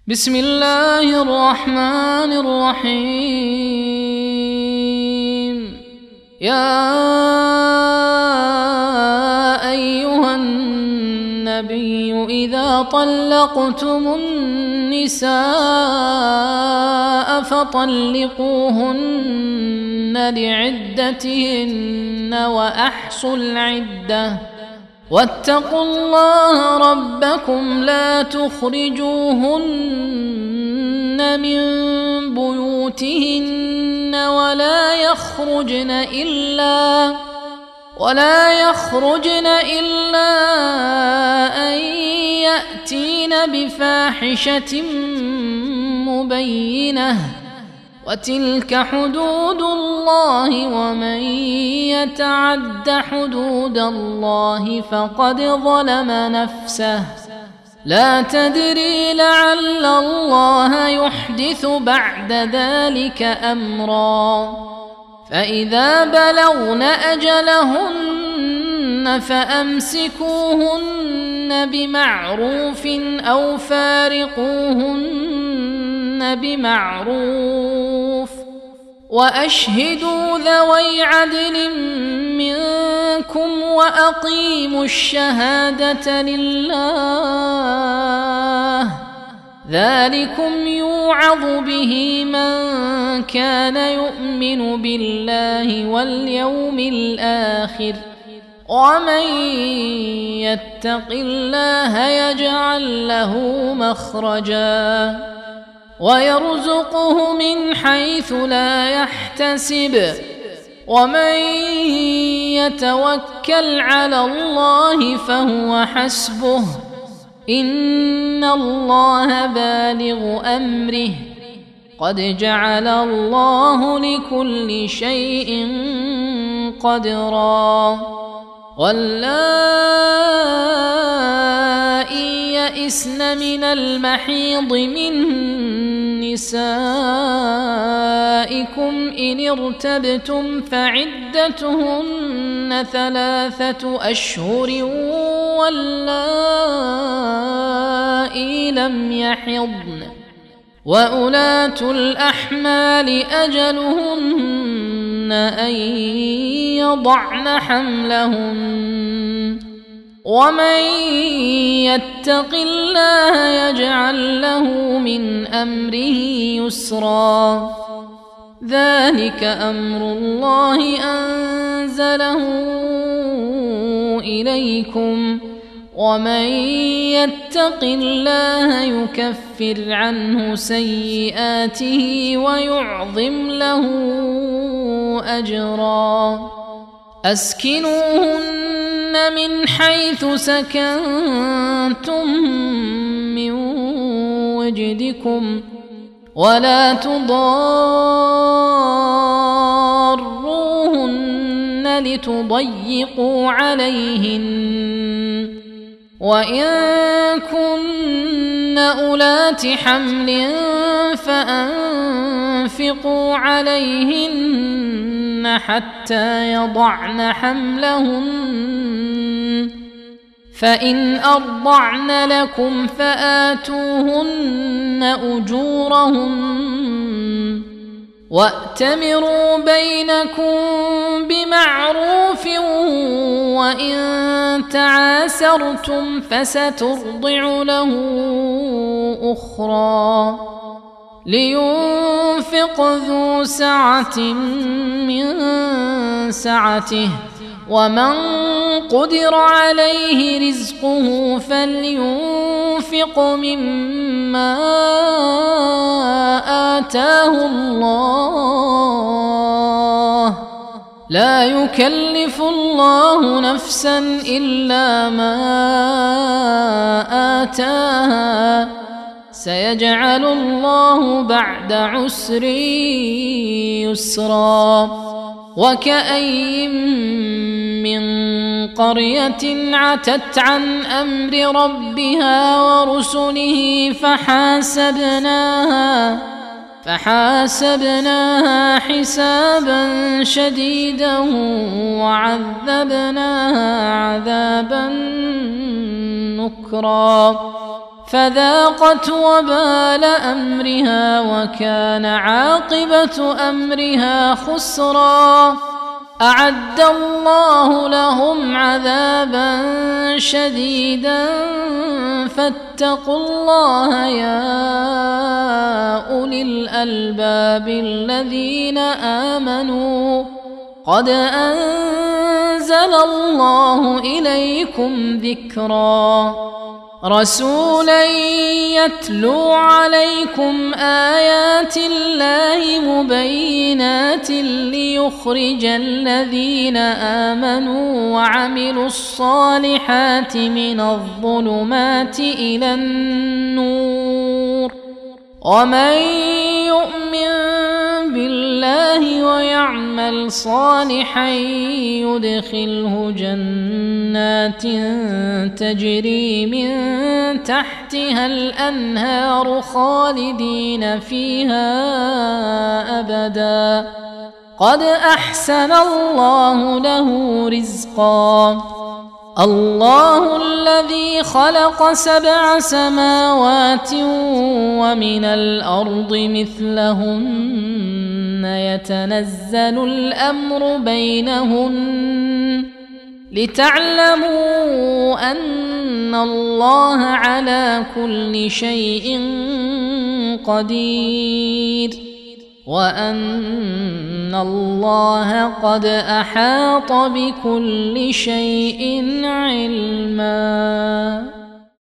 بسم الله الرحمن الرحيم. يا أيها النبي إذا طلقتم النساء فطلقوهن لعدتهن وأحصوا العدة واتقوا الله ربكم لا تخرجوهن من بيوتهن ولا يخرجن إلا أن يأتين بفاحشة مبينة وتلك حدود الله ومن يتعد حدود الله فقد ظلم نفسه لا تدري لعل الله يحدث بعد ذلك أمرا. فإذا بلغن أجلهن فأمسكوهن بمعروف أو فارقوهن بمعروف وأشهدوا ذوي عدل منكم وأقيموا الشهادة لله ذلكم يوعظ به من كان يؤمن بالله واليوم الآخر ومن يتق الله يجعل له مخرجا ويرزقه من حيث لا يحتسب ومن يتوكل على الله فهو حسبه إن الله بالغ أمره قد جعل الله لكل شيء قدرا. واللائي يئسن من المحيض من نسائكم إن ارتبتم فعدتهن 3 أشهر واللائي لم يحضن وأولاة الأحمال أجلهن أن يضعن حملهن ومن يتق الله يجعل له من أمره يسرا. ذلك أمر الله أنزله إليكم ومن يتق الله يكفر عنه سيئاته ويعظم له أجرا. أسكنوهن من حيث سكنتم من وجدكم ولا تضاروهن لتضيقوا عليهن وإن كن أولات حمل فأنفقوا عليهن حتى يضعن حملهن فإن أرضعن لكم فآتوهن أجورهن وأتمروا بينكم بمعروف وإن تعاسرتم فسترضع له أخرى لينفق ذو سعة من سعته ومن قدر عليه رزقه فلينفق مما آتاه الله لا يكلف الله نفسا إلا ما آتاها سيجعل الله بعد عسر يسرا. وكأي من قرية عتت عن أمر ربها ورسله فحاسبناها حسابا شديدا وعذبناها عذابا نكرا فذاقت وبال أمرها وكان عاقبة أمرها خسرا. أعد الله لهم عذابا شديدا فاتقوا الله يا أولي الألباب الذين آمنوا قد أنزل الله إليكم ذكرا رسولا يتلو عليكم آيات الله مبينات ليخرج الذين آمنوا وعملوا الصالحات من الظلمات إلى النور ومن يؤمن بالله ويعمل صالحا يدخله جنات تجري من تحتها الأنهار خالدين فيها أبدا قد أحسن الله له رزقا. الله الذي خلق 7 سماوات ومن الأرض مثلهن يتنزل الأمر بينهن لتعلموا أن الله على كل شيء قدير وأن الله قد أحاط بكل شيء علما.